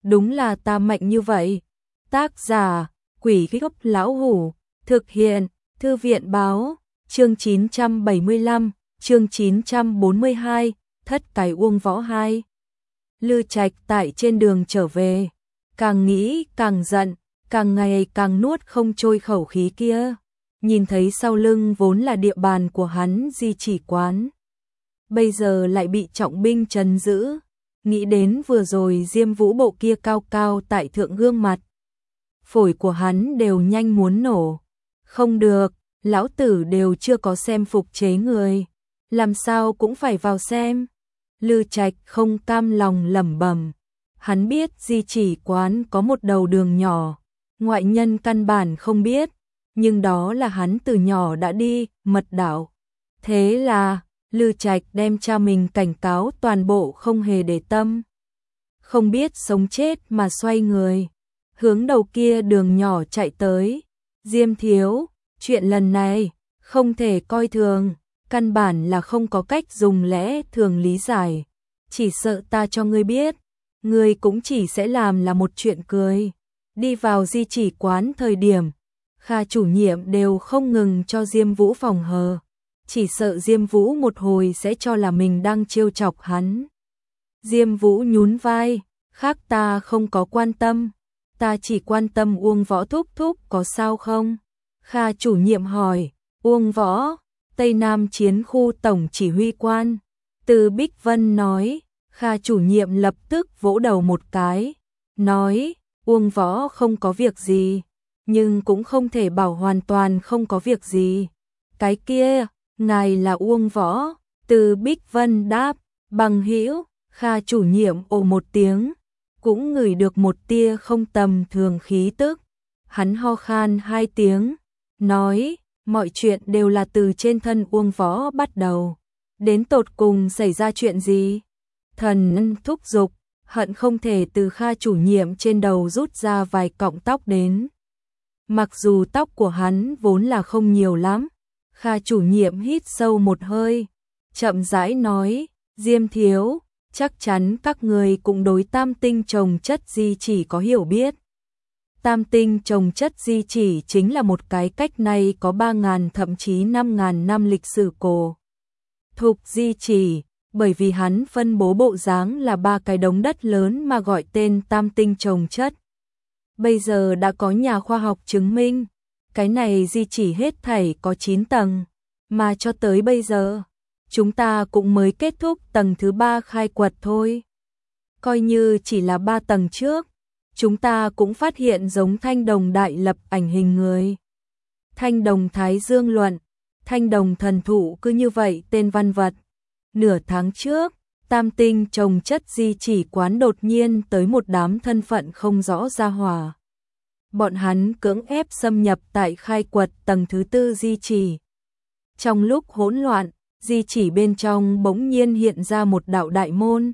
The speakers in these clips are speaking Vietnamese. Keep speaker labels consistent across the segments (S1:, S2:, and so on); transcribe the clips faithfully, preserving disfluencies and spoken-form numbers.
S1: đúng là ta mạnh như vậy. Tác giả, Quỷ Gốc Lão Hủ, thực hiện, Thư viện Báo, chương chín trăm bảy mươi lăm, chương chín trăm bốn mươi hai, Thất Cái Uông Võ hai. Lư Trạch tại trên đường trở về, càng nghĩ càng giận, càng ngày càng nuốt không trôi khẩu khí kia. Nhìn thấy sau lưng vốn là địa bàn của hắn Di Chỉ Quán, bây giờ lại bị trọng binh trấn giữ. Nghĩ đến vừa rồi Diêm Vũ bộ kia cao cao tại thượng gương mặt, phổi của hắn đều nhanh muốn nổ. Không được, lão tử đều chưa có xem phục chế người, làm sao cũng phải vào xem. Lư Trạch không cam lòng lẩm bẩm. Hắn biết Di Chỉ Quán có một đầu đường nhỏ, ngoại nhân căn bản không biết, nhưng đó là hắn từ nhỏ đã đi, mật đạo. Thế là Lư Trạch đem cha mình cảnh cáo toàn bộ không hề để tâm. Không biết sống chết mà xoay người, hướng đầu kia đường nhỏ chạy tới. Diêm thiếu, chuyện lần này không thể coi thường, căn bản là không có cách dùng lẽ thường lý giải. Chỉ sợ ta cho ngươi biết, ngươi cũng chỉ sẽ làm là một chuyện cười. Đi vào Di Chỉ Quán thời điểm, Kha chủ nhiệm đều không ngừng cho Diêm Vũ phòng hờ. Chỉ sợ Diêm Vũ một hồi sẽ cho là mình đang trêu chọc hắn. Diêm Vũ nhún vai, khác ta không có quan tâm, ta chỉ quan tâm Uông Võ thúc thúc có sao không? Kha chủ nhiệm hỏi. Uông Võ, Tây Nam Chiến khu tổng chỉ huy quan. Từ Bích Vân nói. Kha chủ nhiệm lập tức vỗ đầu một cái, nói, Uông Võ không có việc gì, nhưng cũng không thể bảo hoàn toàn không có việc gì. Cái kia, ngài là Uông Võ. Từ Bích Vân đáp. Bằng hữu. Kha chủ nhiệm ồ một tiếng, cũng ngửi được một tia không tầm thường khí tức. Hắn ho khan hai tiếng, nói, mọi chuyện đều là từ trên thân Uông Võ bắt đầu. Đến tột cùng xảy ra chuyện gì? Thần thúc giục, hận không thể từ Kha chủ nhiệm trên đầu rút ra vài cọng tóc đến. Mặc dù tóc của hắn vốn là không nhiều lắm, Kha chủ nhiệm hít sâu một hơi, chậm rãi nói, Diêm thiếu, chắc chắn các người cũng đối tam tinh trồng chất di chỉ có hiểu biết. Tam tinh trồng chất di chỉ chính là một cái cách này có ba ngàn thậm chí năm ngàn năm lịch sử cổ thục di chỉ, bởi vì hắn phân bố bộ dáng là ba cái đống đất lớn mà gọi tên tam tinh trồng chất. Bây giờ đã có nhà khoa học chứng minh, cái này di chỉ hết thảy có chín tầng, mà cho tới bây giờ, chúng ta cũng mới kết thúc tầng thứ ba khai quật thôi. Coi như chỉ là ba tầng trước, chúng ta cũng phát hiện giống thanh đồng đại lập ảnh hình người, thanh đồng thái dương luận, thanh đồng thần thụ cứ như vậy tên văn vật. Nửa tháng trước, tam tinh trồng chất di chỉ quán đột nhiên tới một đám thân phận không rõ gia hỏa. Bọn hắn cưỡng ép xâm nhập tại khai quật tầng thứ tư di chỉ. Trong lúc hỗn loạn, di chỉ bên trong bỗng nhiên hiện ra một đạo đại môn.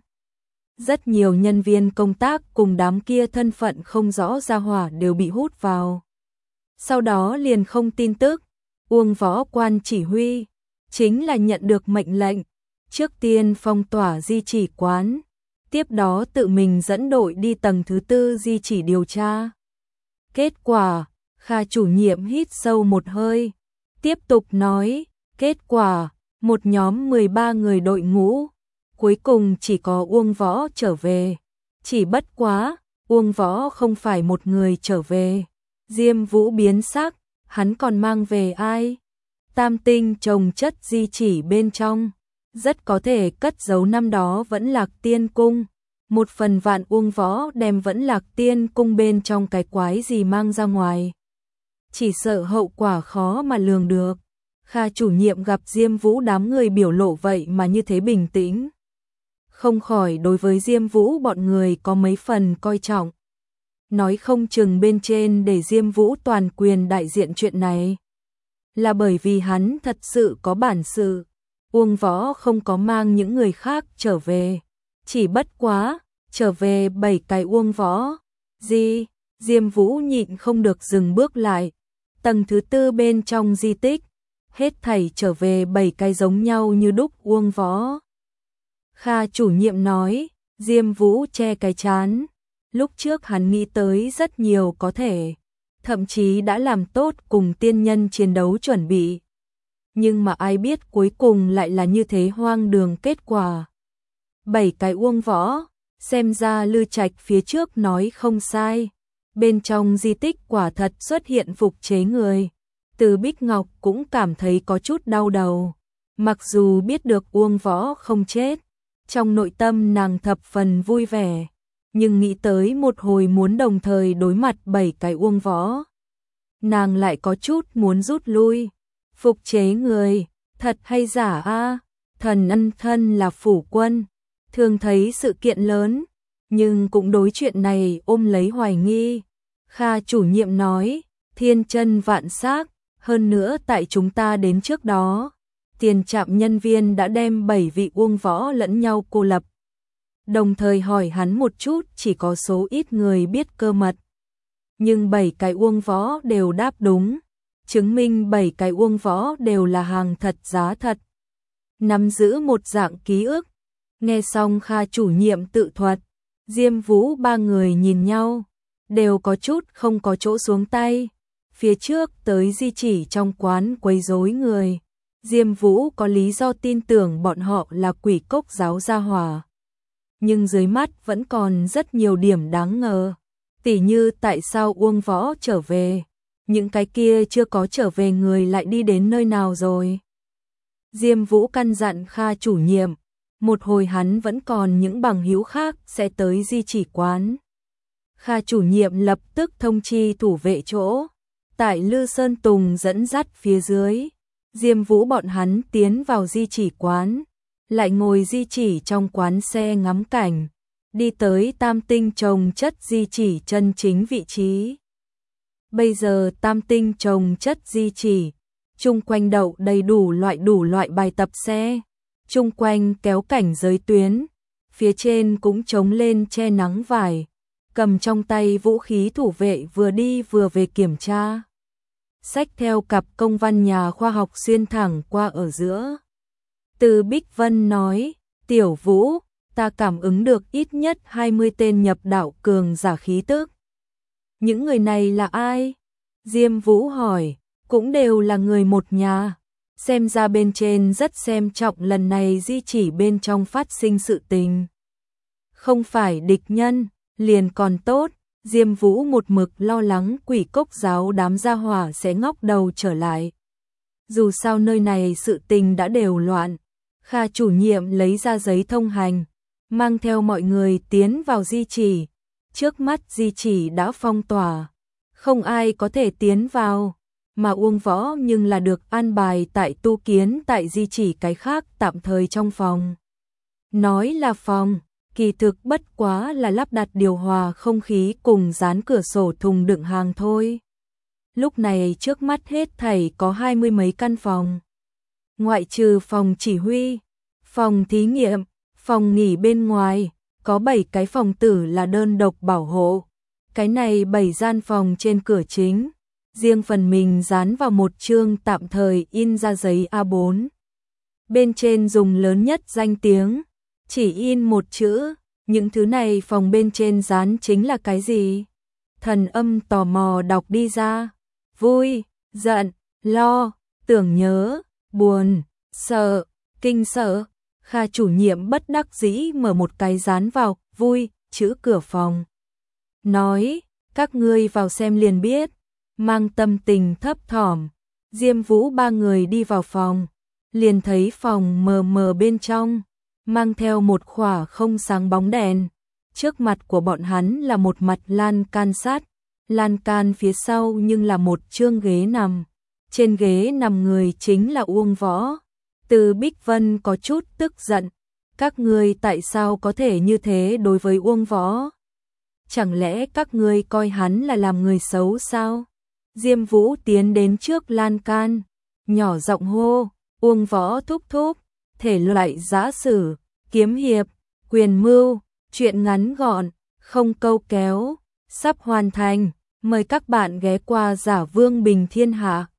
S1: Rất nhiều nhân viên công tác cùng đám kia thân phận không rõ gia hỏa đều bị hút vào. Sau đó liền không tin tức, Uông Võ quan chỉ huy, chính là nhận được mệnh lệnh, trước tiên phong tỏa di chỉ quán, tiếp đó tự mình dẫn đội đi tầng thứ tư di chỉ điều tra. Kết quả, Kha chủ nhiệm hít sâu một hơi, tiếp tục nói, kết quả, một nhóm mười ba người đội ngũ, cuối cùng chỉ có Uông Võ trở về. Chỉ bất quá, Uông Võ không phải một người trở về. Diêm Vũ biến sắc, hắn còn mang về ai? Tam tinh trồng chất di chỉ bên trong, rất có thể cất giấu năm đó Vẫn Lạc Tiên Cung. Một phần vạn Uông Võ đem Vẫn Lạc Tiên Cung bên trong cái quái gì mang ra ngoài, chỉ sợ hậu quả khó mà lường được. Kha chủ nhiệm gặp Diêm Vũ đám người biểu lộ vậy mà như thế bình tĩnh, không khỏi đối với Diêm Vũ bọn người có mấy phần coi trọng. Nói không chừng bên trên để Diêm Vũ toàn quyền đại diện chuyện này, là bởi vì hắn thật sự có bản sự. Uông Võ không có mang những người khác trở về, chỉ bất quá, trở về bảy cái Uông Võ. Gì? Diêm Vũ nhịn không được dừng bước lại. Tầng thứ tư bên trong di tích, hết thảy trở về bảy cái giống nhau như đúc Uông Võ. Kha chủ nhiệm nói. Diêm Vũ che cái trán, Lúc trước hắn nghĩ tới rất nhiều có thể, thậm chí đã làm tốt cùng tiên nhân chiến đấu chuẩn bị. Nhưng mà ai biết cuối cùng lại là như thế hoang đường kết quả. Bảy cái uông võ, xem ra Lư Trạch phía trước nói không sai. Bên trong di tích quả thật xuất hiện phục chế người. Từ Bích Ngọc cũng cảm thấy có chút đau đầu. Mặc dù biết được uông võ không chết, trong nội tâm nàng thập phần vui vẻ. Nhưng nghĩ tới một hồi muốn đồng thời đối mặt bảy cái uông võ, nàng lại có chút muốn rút lui. Phục chế người, thật hay giả a? Thần ân thân là phủ quân, thường thấy sự kiện lớn, nhưng cũng đối chuyện này ôm lấy hoài nghi. Kha chủ nhiệm nói, thiên chân vạn xác, hơn nữa tại chúng ta đến trước đó, tiền trạm nhân viên đã đem bảy vị uông võ lẫn nhau cô lập. Đồng thời hỏi hắn một chút, chỉ có số ít người biết cơ mật. Nhưng bảy cái uông võ đều đáp đúng, chứng minh bảy cái uông võ đều là hàng thật giá thật. Nắm giữ một dạng ký ức. Nghe xong Kha chủ nhiệm tự thuật, Diêm Vũ ba người nhìn nhau, đều có chút không có chỗ xuống tay. Phía trước tới di chỉ trong quán quấy rối người, Diêm Vũ có lý do tin tưởng bọn họ là quỷ cốc giáo gia hỏa. Nhưng dưới mắt vẫn còn rất nhiều điểm đáng ngờ. Tỉ như tại sao uông võ trở về, những cái kia chưa có trở về người lại đi đến nơi nào rồi. Diêm Vũ căn dặn Kha chủ nhiệm, một hồi hắn vẫn còn những bằng hữu khác sẽ tới di chỉ quán. Kha chủ nhiệm lập tức thông chi thủ vệ chỗ, tại Lư Sơn Tùng dẫn dắt phía dưới, Diêm Vũ bọn hắn tiến vào di chỉ quán, lại ngồi di chỉ trong quán xe ngắm cảnh, đi tới tam tinh trồng chất di chỉ chân chính vị trí. Bây giờ tam tinh trồng chất di chỉ, chung quanh đậu đầy đủ loại đủ loại bài tập xe, chung quanh kéo cảnh giới tuyến, phía trên cũng trống lên che nắng vải, cầm trong tay vũ khí thủ vệ vừa đi vừa về kiểm tra. Xách theo cặp công văn nhà khoa học xuyên thẳng qua ở giữa. Từ Bích Vân nói, Tiểu Vũ, ta cảm ứng được ít nhất hai mươi tên nhập đạo cường giả khí tức. Những người này là ai? Diêm Vũ hỏi, cũng đều là người một nhà. Xem ra bên trên rất xem trọng lần này di chỉ bên trong phát sinh sự tình. Không phải địch nhân, liền còn tốt. Diêm Vũ một mực lo lắng quỷ cốc giáo đám gia hỏa sẽ ngóc đầu trở lại. Dù sao nơi này sự tình đã đều loạn. Kha chủ nhiệm lấy ra giấy thông hành, mang theo mọi người tiến vào di chỉ. Trước mắt di chỉ đã phong tỏa, không ai có thể tiến vào, mà Uông Võ nhưng là được an bài tại tu kiến tại di chỉ cái khác tạm thời trong phòng. Nói là phòng, kỳ thực bất quá là lắp đặt điều hòa không khí cùng dán cửa sổ thùng đựng hàng thôi. Lúc này trước mắt hết thảy có hai mươi mấy căn phòng. Ngoại trừ phòng chỉ huy, phòng thí nghiệm, phòng nghỉ bên ngoài, có bảy cái phòng tử là đơn độc bảo hộ. Cái này bảy gian phòng trên cửa chính, riêng phần mình dán vào một chương tạm thời in ra giấy A bốn. Bên trên dùng lớn nhất danh tiếng, chỉ in một chữ, những thứ này phòng bên trên dán chính là cái gì? Thần Âm tò mò đọc đi ra, vui, giận, lo, tưởng nhớ, buồn, sợ, kinh sợ. Kha chủ nhiệm bất đắc dĩ mở một cái dán vào, vui, chữ cửa phòng. Nói, các ngươi vào xem liền biết, mang tâm tình thấp thỏm. Diêm Vũ ba người đi vào phòng, liền thấy phòng mờ mờ bên trong, mang theo một khỏa không sáng bóng đèn. Trước mặt của bọn hắn là một mặt lan can sắt, lan can phía sau nhưng là một chương ghế nằm. Trên ghế nằm người chính là Uông Võ. Từ Bích Vân có chút tức giận, các ngươi tại sao có thể như thế đối với Uông Võ? Chẳng lẽ các ngươi coi hắn là làm người xấu sao? Diêm Vũ tiến đến trước lan can, nhỏ giọng hô, Uông Võ thúc thúc, thể loại giã sử, kiếm hiệp, quyền mưu, chuyện ngắn gọn, không câu kéo, sắp hoàn thành, mời các bạn ghé qua Giả Vương Bình Thiên Hạ.